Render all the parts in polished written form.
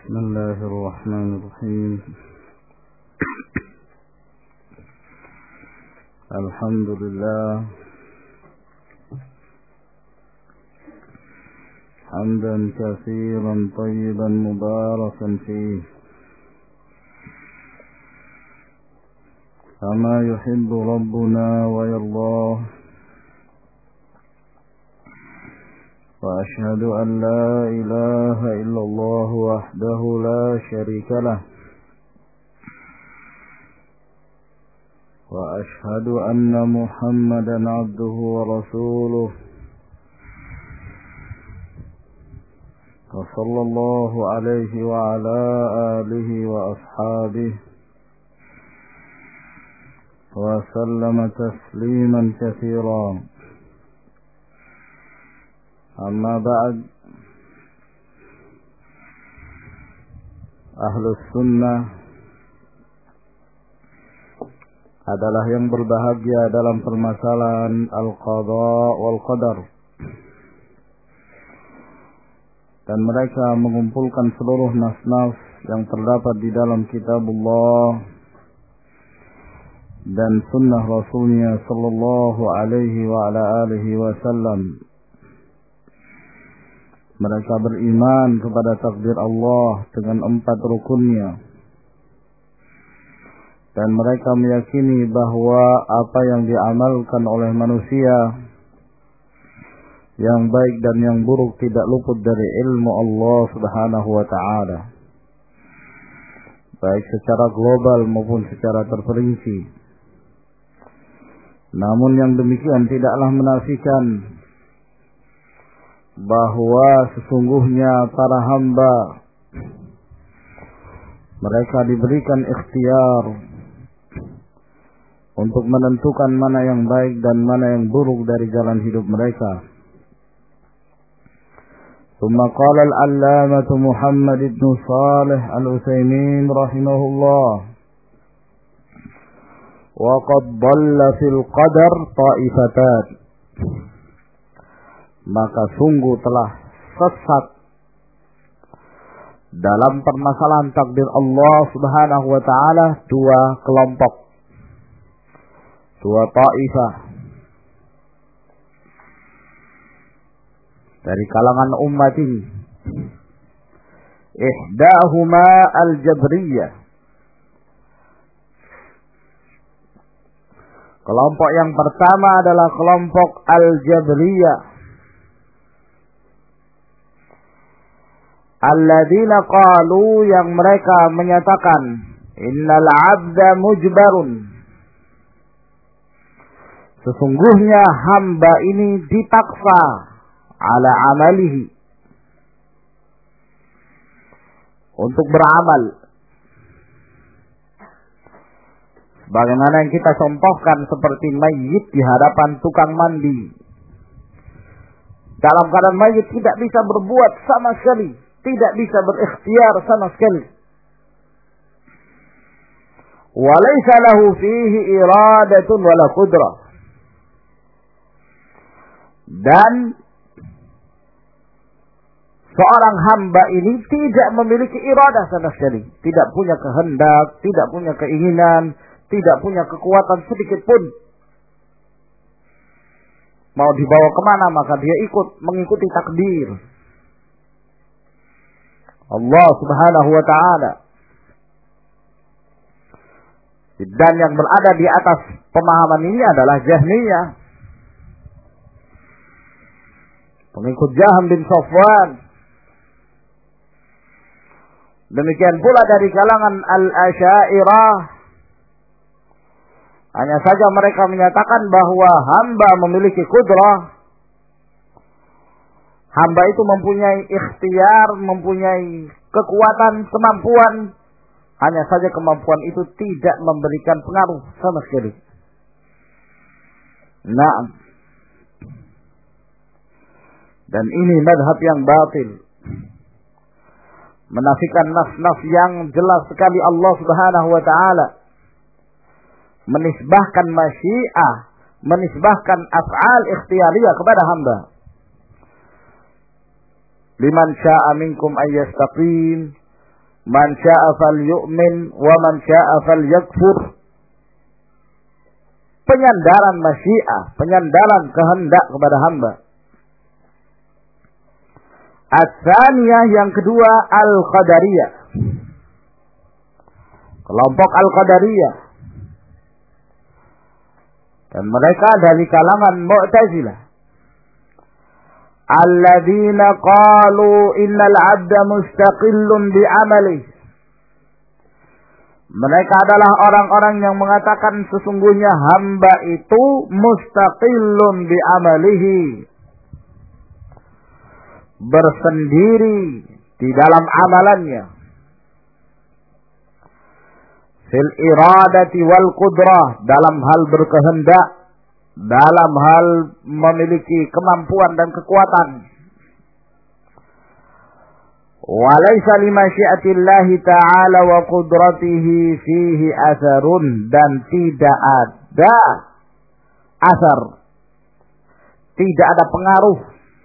بسم الله الرحمن الرحيم. الحمد لله حمدا كثيرا طيبا مباركا فيه كما يحب ربنا ويرضاه، وأشهد أن لا إله إلا الله وحده لا شريك له، وأشهد أن محمدا عبده ورسوله، وصلى الله عليه وعلى آله وأصحابه وسلم تسليما كثيرا. Amma ba'd, Ahlus Sunnah adalah yang berbahagia dalam permasalahan Al-Qadha wal Qadar, dan mereka mengumpulkan seluruh nas-nas yang terdapat di dalam Kitabullah dan Sunnah Rasulnya Sallallahu Alaihi wa ala alihi Wasallam. Mereka beriman kepada takdir Allah dengan 4 rukunnya, dan mereka meyakini bahwa apa yang diamalkan oleh manusia, yang baik dan yang buruk, tidak luput dari ilmu Allah Subhanahu wa ta'ala, baik secara global maupun secara terperinci. Namun yang demikian tidaklah menafikan bahwa sesungguhnya para hamba mereka diberikan ikhtiar untuk menentukan mana yang baik dan mana yang buruk dari jalan hidup mereka. ثم قال العلامة محمد بن صالح العثيمين رحمه الله: وقد ضل في القدر طائفتان. Maka sungguh telah sesat dalam permasalahan takdir Allah Subhanahu wa ta'ala 2 kelompok, 2 ta'ifah dari kalangan umat ini. Ihdahuma al-Jabriyah. Kelompok yang pertama adalah kelompok al-Jabriyah, alladzina qalu, yang mereka menyatakan innal 'abda mujbarun, sesungguhnya hamba ini dipaksa ala amalihi, untuk beramal. Bagaimana yang kita contohkan seperti mayit di hadapan tukang mandi. Dalam keadaan mayit tidak bisa berbuat sama sekali, tidak bisa berikhtiar sama sekali. Walaysa lahu fihi iradatun wala qudrah. Dan seorang hamba ini tidak memiliki iradah sama sekali, tidak punya kehendak, tidak punya keinginan, tidak punya kekuatan sedikit pun. Mau dibawa kemana maka dia mengikuti takdir Allah Subhanahu wa ta'ala. Dan yang berada di atas pemahaman ini adalah Jahmiyah, pengikut Jahm bin Safwan. Demikian pula dari kalangan Al-Asy'ariyah. Hanya saja mereka menyatakan bahwa hamba memiliki kudrah. Hamba itu mempunyai ikhtiar, mempunyai kekuatan, kemampuan. Hanya saja kemampuan itu tidak memberikan pengaruh sama sekali. Naam. Dan ini madhab yang batil, menafikan nas-nas yang jelas sekali Allah Subhanahu wa ta'ala menisbahkan masyiah, menisbahkan af'al ikhtiyariyah kepada hamba. Liman syaa minkum ayyastaqim man syaa falyu'min wa man syaa falyakfur. Penyandaran masyiah, penyandaran kehendak kepada hamba. Ats-tsaniyah, yang kedua, al-qadariyah. Kelompok al-qadariyah. Dan mereka dari kalangan Mu'tazilah. Alladzina qalu innal 'abda mustaqillun bi'amalihi. Mereka adalah orang-orang yang mengatakan sesungguhnya hamba itu mustaqillun bi'amalihi, bersendiri di dalam amalannya. Fil iradati wal qudrah, dalam hal berkehendak, dalam hal memiliki kemampuan dan kekuatan. Walaysa limasyiatillahi ta'ala wa qudratihi fihi atharun, dan tidak ada asar, tidak ada pengaruh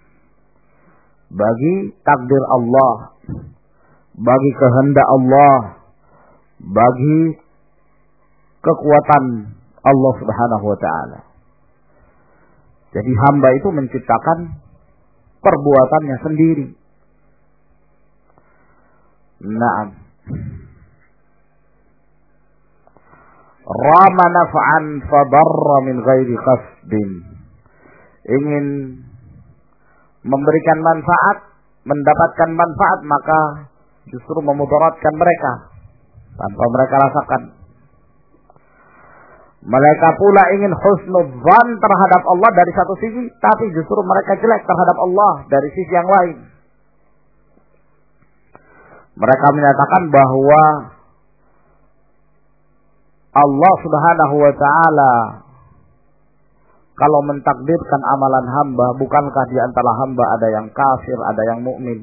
bagi takdir Allah, bagi kehendak Allah, bagi kekuatan Allah Subhanahu wa ta'ala. Jadi hamba itu menciptakan perbuatannya sendiri. Naam. Rama naf'an fadarra min ghairi qasdin. Ingin memberikan manfaat, mendapatkan manfaat, maka justru memudaratkan mereka tanpa mereka rasakan. Mereka pula ingin husnudzan terhadap Allah dari satu sisi, tapi justru mereka jelek terhadap Allah dari sisi yang lain. Mereka menyatakan bahwa Allah Subhanahu wa ta'ala kalau mentakdirkan amalan hamba, bukankah di antara hamba ada yang kafir, ada yang mukmin?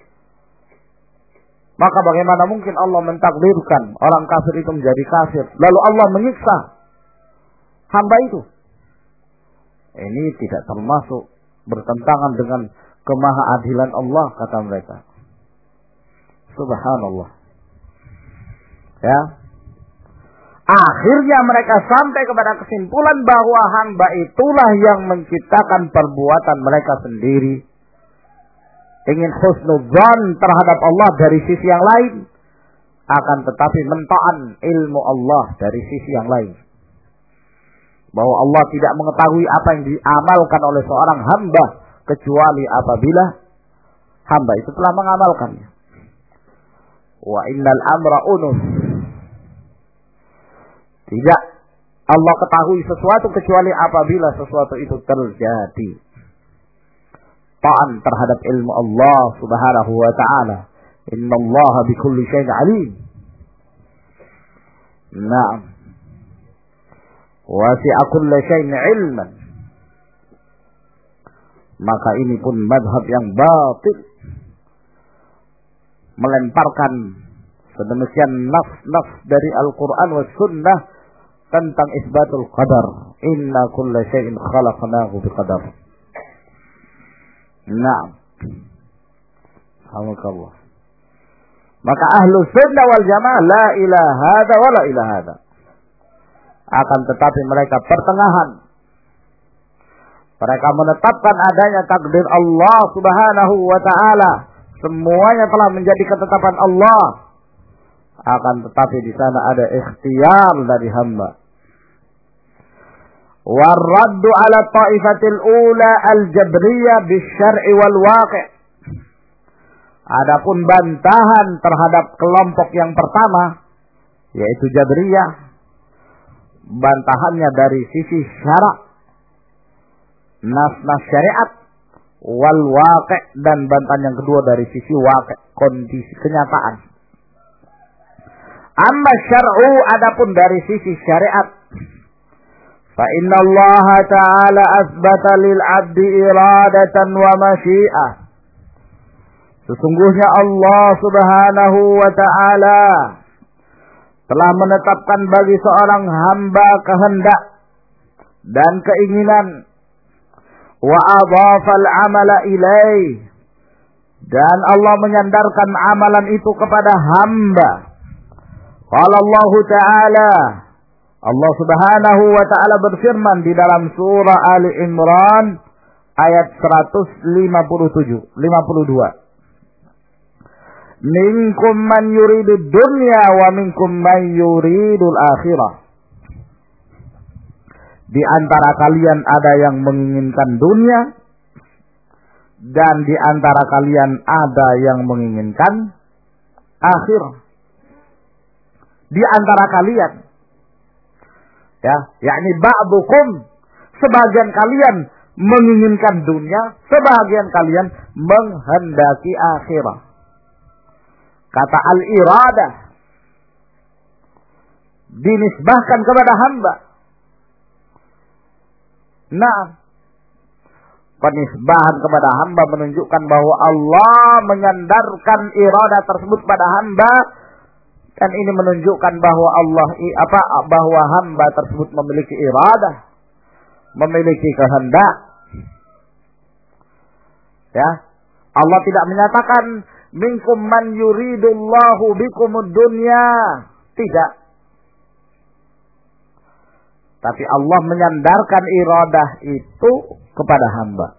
Maka bagaimana mungkin Allah mentakdirkan orang kafir itu menjadi kafir, lalu Allah menyiksa hamba itu? Ini tidak termasuk, bertentangan dengan kemahaadilan Allah, kata mereka. Subhanallah. Ya. Akhirnya mereka sampai kepada kesimpulan bahwa hamba itulah yang menciptakan perbuatan mereka sendiri. Ingin husnudzan terhadap Allah dari sisi yang lain, akan tetapi mentaan ilmu Allah dari sisi yang lain. Bahwa Allah tidak mengetahui apa yang diamalkan oleh seorang hamba kecuali apabila hamba itu telah mengamalkannya. Wa innal amra unuf. Tidak Allah ketahui sesuatu kecuali apabila sesuatu itu terjadi. Ta'an terhadap ilmu Allah Subhanahu wa ta'ala. Innallaha bikulli syai'in alim. Naam. Wasi'a kulli syai'in ilman. Maka ini pun madhab yang batil, melemparkan sedemikian nafs dari Al-Quran wa Sunnah tentang isbatul qadar. Inna kulla syai'in khalaqnahu biqadar. Naam. Alhamdulillah. Maka ahlu sunnah wal jamaah la ilaha hada wa la ilaha hada. Akan tetapi mereka pertengahan. Mereka menetapkan adanya takdir Allah Subhanahu wa ta'ala. Semuanya telah menjadi ketetapan Allah. Akan tetapi di sana ada ikhtiyar dari hamba. Warraddu ala ta'ifatil ula al-jabriyah bisyar'i wal waqi'. Adapun bantahan terhadap kelompok yang pertama, yaitu Jabriyah, bantahannya dari sisi syarak, nas-nas syariat, wal waqi', dan bantahan yang kedua dari sisi waqi', kondisi kenyataan. Amma syar'u, adapun dari sisi syariat, fa inna Allah ta'ala asbata lil 'abdi iradatan wa masyi'ah. Sesungguhnya Allah Subhanahu wa ta'ala telah menetapkan bagi seorang hamba kehendak dan keinginan. Wa adhafal amala ilaih, Dan Allah menyandarkan amalan itu kepada hamba. Qala Allah Ta'ala, Allah Subhanahu wa Ta'ala berfirman di dalam surah Ali Imran ayat 152. Minkum man yuridud dunya wa minkum man yuridul akhirah. Di antara kalian ada yang menginginkan dunia, dan di antara kalian ada yang menginginkan akhirah. Di antara kalian, ya, yakni ba'dukum, sebagian kalian menginginkan dunia, sebagian kalian menghendaki akhirah. Kata al-iradah dinisbahkan kepada hamba. Nah, penisbahan kepada hamba menunjukkan bahwa Allah menyandarkan iradah tersebut pada hamba, dan ini menunjukkan bahwa bahwa hamba tersebut memiliki iradah, memiliki kehendak. Ya, Allah tidak menyatakan minkum man yuridullahu bikumud dunya, tidak. Tapi Allah menyandarkan iradah itu kepada hamba.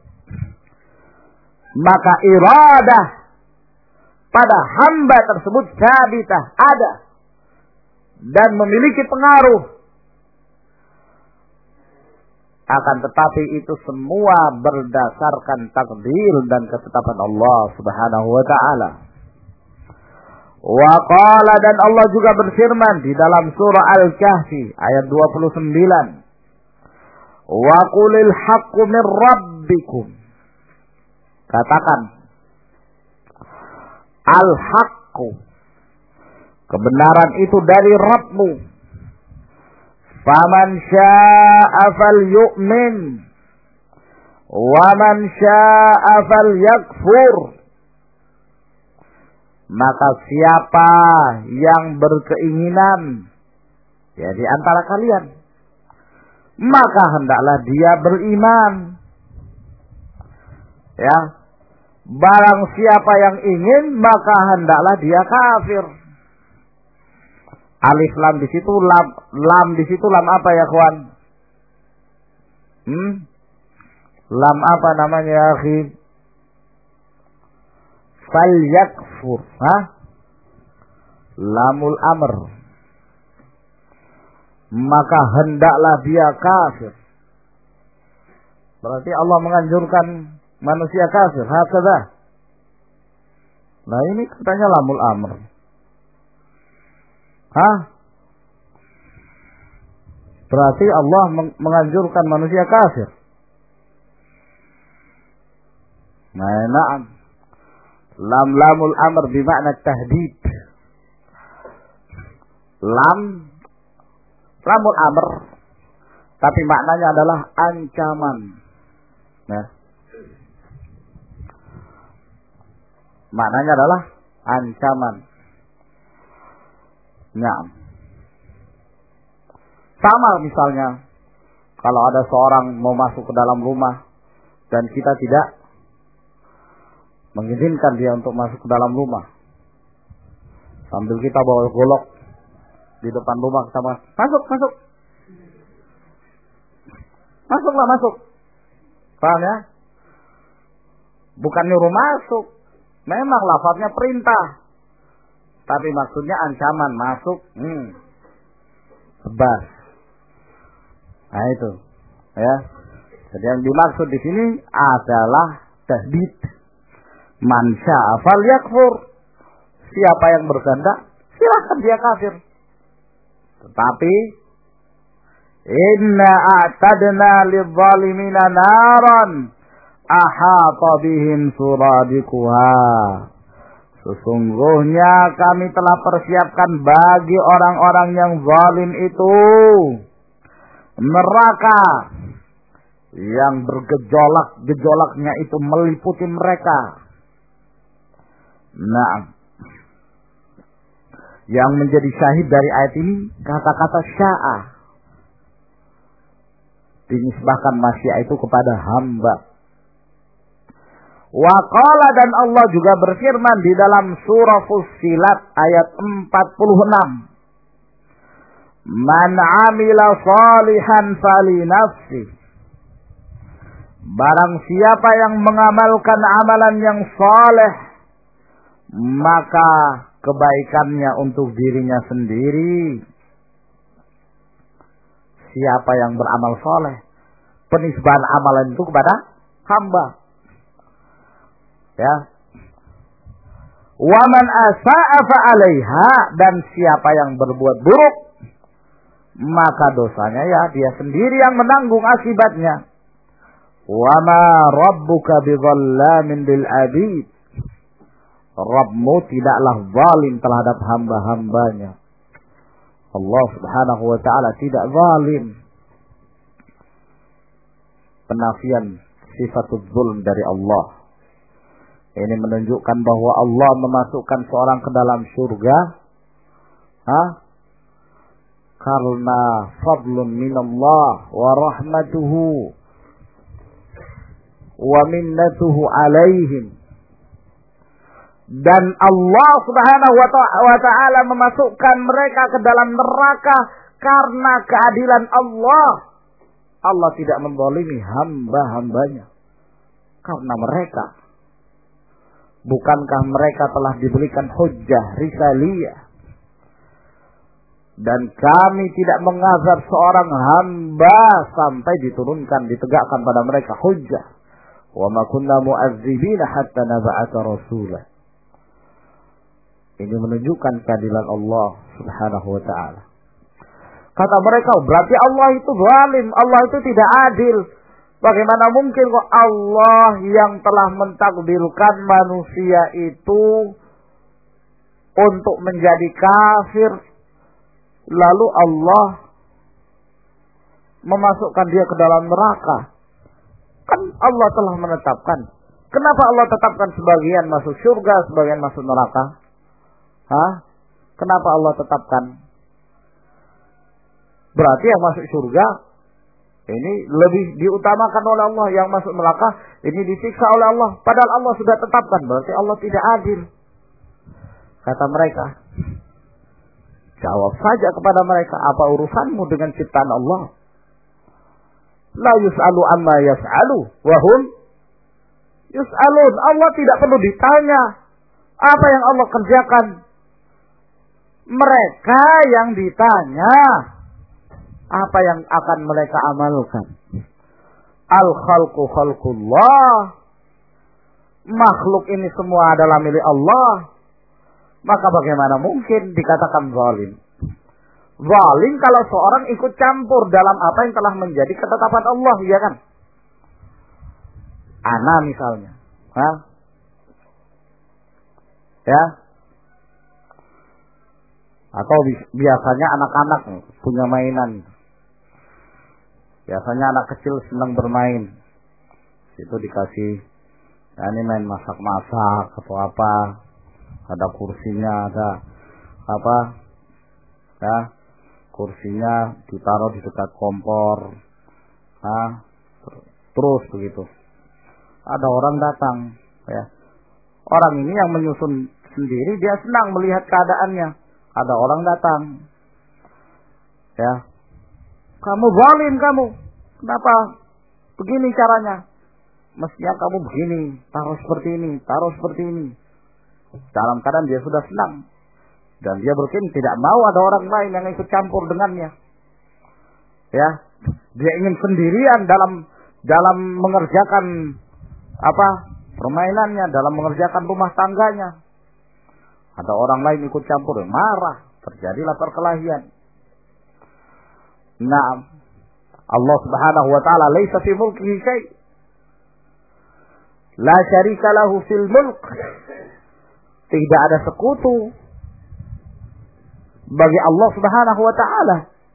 Maka iradah pada hamba tersebut sabitah, ada, dan memiliki pengaruh. Akan tetapi itu semua berdasarkan takdir dan ketetapan Allah Subhanahu wa Ta'ala. Wa qala, dan Allah juga berfirman di dalam surah Al-Kahfi ayat 29. Wa qulil haqqu min rabbikum. Katakan al-haqqu, kebenaran itu dari Rabbmu. Faman syaa'a falyu'min wa man syaa'a falyakfur. Maka siapa yang berkeinginan, ya, di antara kalian, maka hendaklah dia beriman. Ya, barang siapa yang ingin, maka hendaklah dia kafir. Alif lam di situ, lam di situ, lam apa ya, kawan? Lam apa namanya, ya, akhi? Falyakfur, lamul amr. Maka hendaklah dia kafir. Berarti Allah menganjurkan manusia kafir, hakadha. Nah, ini katanya lamul amr. Berarti Allah menganjurkan manusia kafir. Na'am. Lamul amr bermakna tahdid. Lamul amr, tapi maknanya adalah ancaman. Nah, maknanya adalah ancaman. Nah, sama misalnya kalau ada seorang mau masuk ke dalam rumah dan kita tidak mengizinkan dia untuk masuk ke dalam rumah, sambil kita bawa golok di depan rumah, kita masuk, paham ya? Bukan nyuruh masuk, memang lafaznya perintah, tapi maksudnya ancaman, masuk, bebas. Nah itu, ya. Jadi yang dimaksud di sini adalah tahdid. Man syaa'a falyakfur. Siapa yang berkehendak, silakan dia kafir. Tetapi inna a'tadna lidh-dhalimina naran ahata bihim suradiquha. Sesungguhnya kami telah persiapkan bagi orang-orang yang zalim itu neraka yang bergejolak-gejolaknya itu meliputi mereka. Nah, yang menjadi syahid dari ayat ini kata-kata sya'a, dinisbahkan masya itu kepada hamba. Wa qala, dan Allah juga berfirman di dalam surah Fussilat ayat 46. Man 'amila shalihan falinafsi. Barang siapa yang mengamalkan amalan yang saleh, maka kebaikannya untuk dirinya sendiri. Siapa yang beramal saleh, penisbahan amalan itu kepada hamba. Ya. Wa man asa'a fa 'alaiha, dan siapa yang berbuat buruk, maka dosanya ya dia sendiri yang menanggung akibatnya. Wa ma rabbuka bidzallamin lil 'abid. Rabbmu tidaklah zalim terhadap hamba-hambanya. Allah Subhanahu wa taala tidak zalim. Penafian sifatul zulm dari Allah. Ini menunjukkan bahwa Allah memasukkan seorang ke dalam surga karena fadlun minallah wa rahmatuhu wa minnatuhu alaihim. Dan Allah Subhanahu wa ta'ala memasukkan mereka ke dalam neraka karena keadilan Allah. Allah tidak menzalimi hamba-hambanya karena mereka. Bukankah mereka telah diberikan hujjah risaliyah? Dan kami tidak mengazab seorang hamba sampai diturunkan, ditegakkan pada mereka hujjah. Wa ma kunna mu'azzibina hatta nab'atha rasulah. Ini menunjukkan keadilan Allah Subhanahu wa ta'ala. Kata mereka, berarti Allah itu zalim, Allah itu tidak adil. Bagaimana mungkin kok Allah yang telah mentakdirkan manusia itu untuk menjadi kafir, lalu Allah memasukkan dia ke dalam neraka? Kan Allah telah menetapkan. Kenapa Allah tetapkan sebagian masuk surga, sebagian masuk neraka? Kenapa Allah tetapkan? Berarti yang masuk surga ini lebih diutamakan oleh Allah, yang masuk neraka ini disiksa oleh Allah. Padahal Allah sudah tetapkan, berarti Allah tidak adil. Kata mereka, jawab saja kepada mereka, apa urusanmu dengan ciptaan Allah? La yus'alu amma yas'alu wa hum yus'alun. Allah tidak perlu ditanya apa yang Allah kerjakan. Mereka yang ditanya apa yang akan mereka amalkan. Al-khalqu khalqullah. Makhluk ini semua adalah milik Allah. Maka bagaimana mungkin dikatakan zalim? Zalim kalau seorang ikut campur dalam apa yang telah menjadi ketetapan Allah, ya kan? Ana misalnya, ya. Atau biasanya anak-anak punya mainan. Biasanya anak kecil senang bermain. Itu dikasih, ya ini main masak-masak atau apa. Ada kursinya, ada apa? Ya, kursinya ditaruh di dekat kompor. Terus begitu. Ada orang datang, ya. Orang ini yang menyusun sendiri, dia senang melihat keadaannya. Ada orang datang, ya, kamu zalim kamu, kenapa begini caranya? Mestinya kamu begini, taruh seperti ini, taruh seperti ini. Dalam keadaan dia sudah senang, dan dia berpikir tidak mau ada orang lain yang ikut campur dengannya. Ya, dia ingin sendirian dalam mengerjakan permainannya, dalam mengerjakan rumah tangganya. Ada orang lain ikut campur, marah, terjadilah perkelahian. Nah, Allah Subhanahu wa taala laisa fi mulkihi syai'. La syarika lahu fil mulk. Tidak ada sekutu bagi Allah Subhanahu wa taala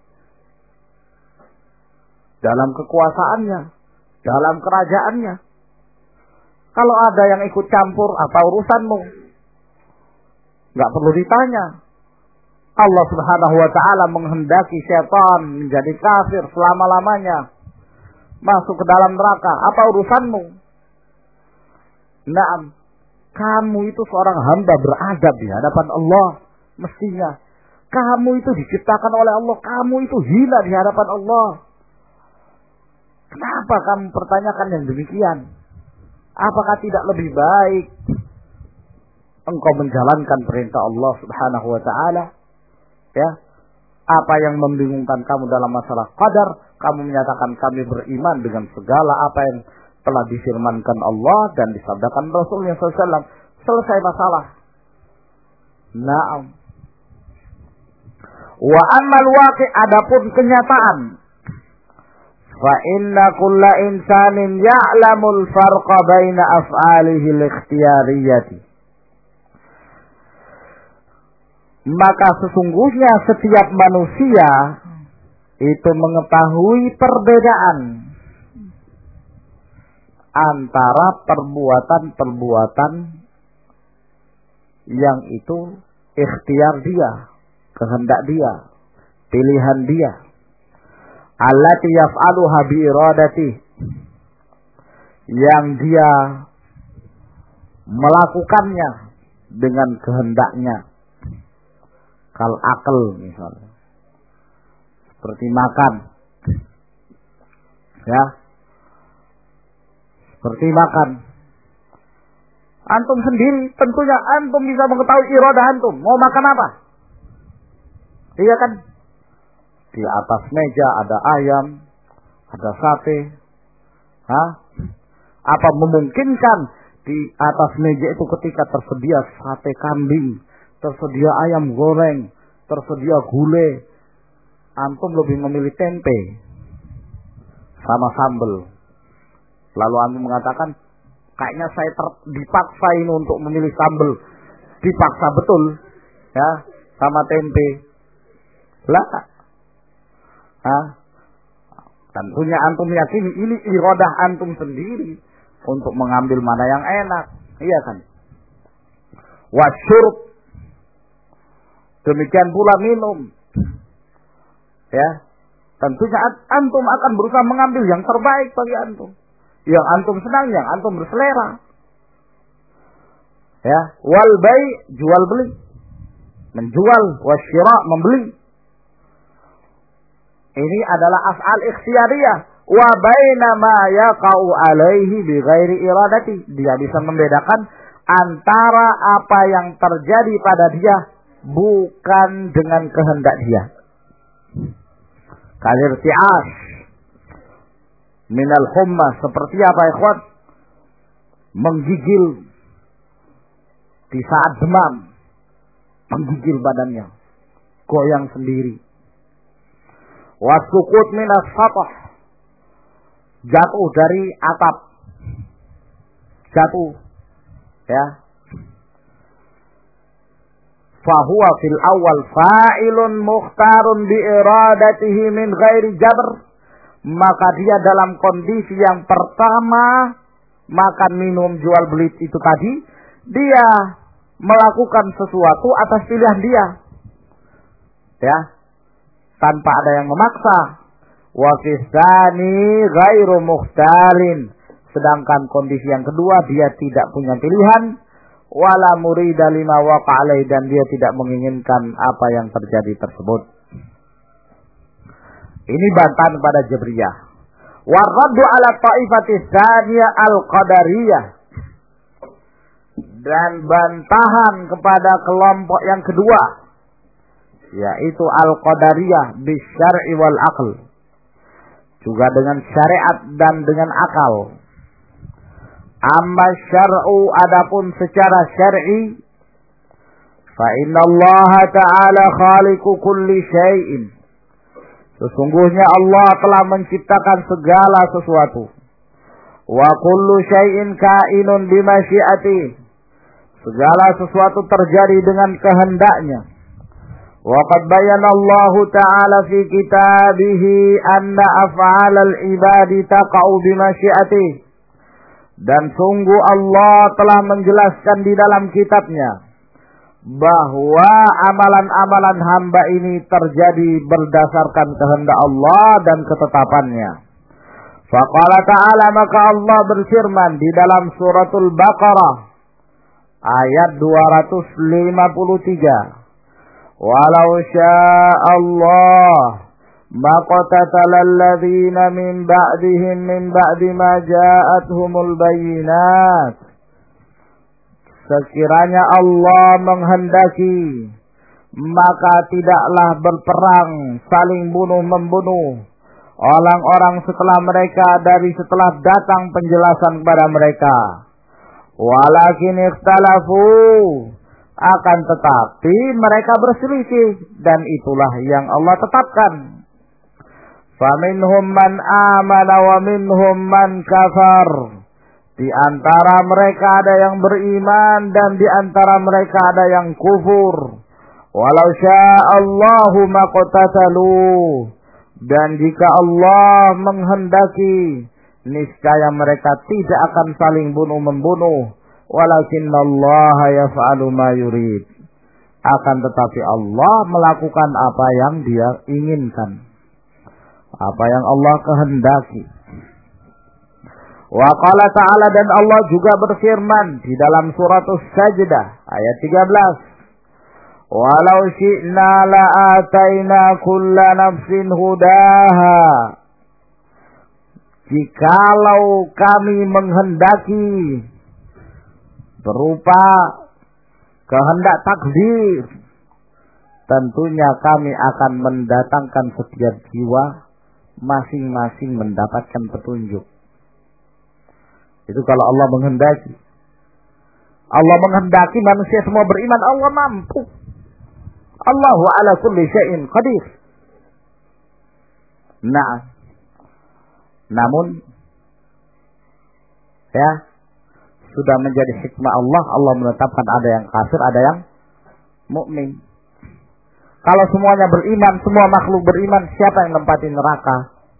dalam kekuasaannya, dalam kerajaannya. Kalau ada yang ikut campur, apa urusanmu? Enggak perlu ditanya. Allah Subhanahu wa taala menghendaki syaitan menjadi kafir selama-lamanya, masuk ke dalam neraka. Apa urusanmu? Naam, kamu itu seorang hamba beradab di hadapan Allah. Mestinya kamu itu diciptakan oleh Allah, kamu itu hina di hadapan Allah. Kenapa kamu pertanyakan yang demikian? Apakah tidak lebih baik engkau menjalankan perintah Allah Subhanahu wa taala? Ya. Apa yang membingungkan kamu dalam masalah qadar, kamu menyatakan kami beriman dengan segala apa yang telah difirmankan Allah dan disabdakan Rasulullah SAW. Selesai masalah. Naam. Wa ammal waqi', adapun kenyataan. Fa inna kulla insanin ya'lamul farqa baina af'alihi al-ikhtiyariyati. Maka sesungguhnya setiap manusia itu mengetahui perbedaan antara perbuatan-perbuatan yang itu ikhtiar dia, kehendak dia, pilihan dia. Allati yaf'aluha bi iradati, yang dia melakukannya dengan kehendaknya. Kal akal misalnya, seperti makan, ya, seperti makan. Antum sendiri tentunya antum bisa mengetahui iradah antum mau makan apa, iya kan? Di atas meja ada ayam, ada sate, apa memungkinkan di atas meja itu ketika tersedia sate kambing, tersedia ayam goreng, tersedia gulai, antum lebih memilih tempe sama sambal. Lalu antum mengatakan, kayaknya saya dipaksa ini untuk memilih sambal. Dipaksa betul, ya, sama tempe. Lah, tentunya antum yakini ini iradah antum sendiri untuk mengambil mana yang enak, iya kan? Wasyurb, demikian pula minum. Ya, tentunya antum akan berusaha mengambil yang terbaik bagi antum, yang antum senang, yang antum berselera. Ya, wal bai', jual beli, menjual, wasyira', membeli. Ini adalah af'al ikhtiyariyah. Wa baina ma yaqa'u alaihi bi ghairi iradati. Dia bisa membedakan antara apa yang terjadi pada dia bukan dengan kehendak dia. Kalirti'as minal humma, seperti apa ikhwan? Menggigil di saat demam, menggigil badannya, goyang sendiri. Wasukut minas satah, jatuh dari atap, jatuh, ya. Fahuwa fil awal fa'ilun mukhtarun bi iradatihi min ghairi jabr. Maka dia dalam kondisi yang pertama, makan minum jual beli itu tadi, dia melakukan sesuatu atas pilihan dia, ya, tanpa ada yang memaksa. Wa fisani ghairu mukhtarin. Sedangkan kondisi yang kedua, dia tidak punya pilihan. Wala murida lima waqa'alai, dan dia tidak menginginkan apa yang terjadi tersebut. Ini bantahan pada Jabriyah. Warraddu ala ta'ifati tsaniyah al-qadariyah. Dan bantahan kepada kelompok yang kedua, yaitu al-qadariyah bisyar'i wal aql, juga dengan syariat dan dengan akal. Amma syar'u, adapun secara syar'i, fa inna Allah ta'ala khaliqu kulli syai'in. Sesungguhnya Allah telah menciptakan segala sesuatu. Wa kullu syai'in kainun bimasyiati. Segala sesuatu terjadi dengan kehendaknya. Wa qad bayyana Allah ta'ala fi kitabihi anna af'alal ibadi taqa'u bimasyiati. Dan sungguh Allah telah menjelaskan di dalam kitabnya bahwa amalan-amalan hamba ini terjadi berdasarkan kehendak Allah dan ketetapannya. Faqala ta'ala, maka Allah berfirman di dalam suratul Baqarah ayat 253. Walau sya'allah maqtatala alladhina min ba'dihim min ba'di ma ja'athumul bayyinat. Sekiranya Allah menghendaki, maka tidaklah berperang saling bunuh-membunuh orang-orang setelah setelah datang penjelasan kepada mereka. Walakin ikhtalafu, akan tetapi mereka berselisih, dan itulah yang Allah tetapkan. Faminhum man amana wa minhum man kafar. Di antara mereka ada yang beriman dan di antara mereka ada yang kufur. Walau sya'allahu maqtatalu, dan jika Allah menghendaki, niscaya mereka tidak akan saling bunuh-membunuh. Walakinallaha yaf'alu ma yurid. Akan tetapi Allah melakukan apa yang Dia inginkan, apa yang Allah kehendaki. Wa qala ta'ala, dan Allah juga berfirman di dalam surat As-Sajdah ayat 13. Walau syi'na la'ataina kulla nafsin hudaha. Jikalau kami menghendaki, berupa kehendak takdir, tentunya kami akan mendatangkan setiap jiwa masing-masing mendapatkan petunjuk. Itu kalau Allah menghendaki. Allah menghendaki manusia semua beriman, Allah mampu. Allahu ala kulli syai'in qadir. Nah, namun ya, sudah menjadi hikmah Allah menetapkan ada yang kafir, ada yang mukmin. Kalau semuanya beriman, semua makhluk beriman, siapa yang nempatin neraka?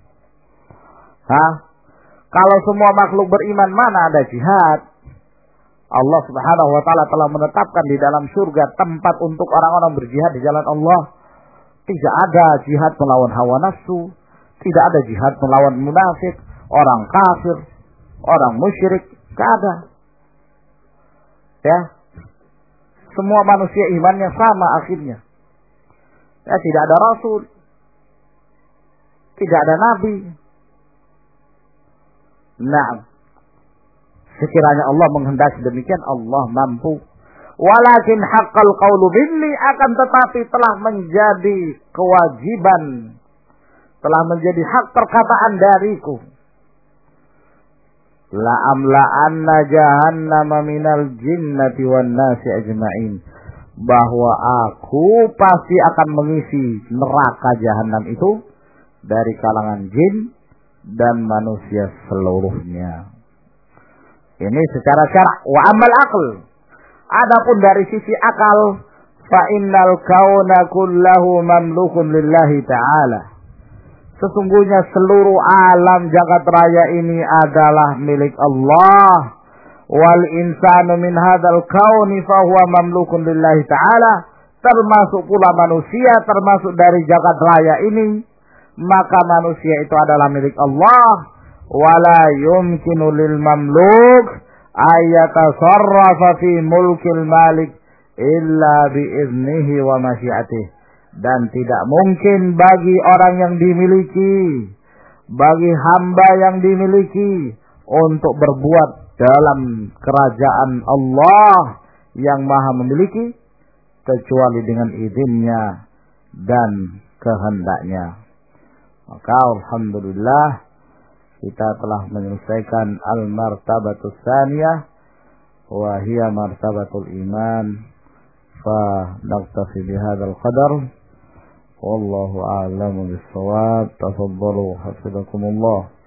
Kalau semua makhluk beriman, mana ada jihad? Allah Subhanahu wa taala telah menetapkan di dalam surga tempat untuk orang-orang berjihad di jalan Allah. Tidak ada jihad melawan hawa nafsu, tidak ada jihad melawan munafik, orang kafir, orang musyrik, tidak ada. Ya, semua manusia imannya sama akhirnya. Ya, tidak ada rasul, tidak ada nabi. Nah, sekiranya Allah menghendaki demikian, Allah mampu. Walakin haqqal qawlu minni, akan tetapi telah menjadi kewajiban, telah menjadi hak perkataan dariku. La amla'anna jahannama minal jinnati wan nasi ajma'in. Bahwa aku pasti akan mengisi neraka jahanam itu dari kalangan jin dan manusia seluruhnya. Ini secara syara'. Wa amal aql, adapun dari sisi akal, fa innal kauna kullahu mamlukun lillahi ta'ala. Sesungguhnya seluruh alam jagat raya ini adalah milik Allah. Wal insanu min hadzal kauni fa huwa mamlukun lillahi ta'ala. Termasuk pula manusia, termasuk dari jagat raya ini, maka manusia itu adalah milik Allah. Wala yumkinu lil mamluk ayatasarrafa fi mulkil malik illa biiznihi wa masyiatih. Dan tidak mungkin bagi orang yang dimiliki, bagi hamba yang dimiliki, untuk berbuat dalam kerajaan Allah yang maha memiliki, kecuali dengan izinnya dan kehendaknya. Maka alhamdulillah, kita telah menyelesaikan al-martabatus tsaniyah wa hiya martabatul iman. Fa naktafi bihadzal qadar. Wallahu a'lamu bis-shawab. Tafaddalu hafizakumullah.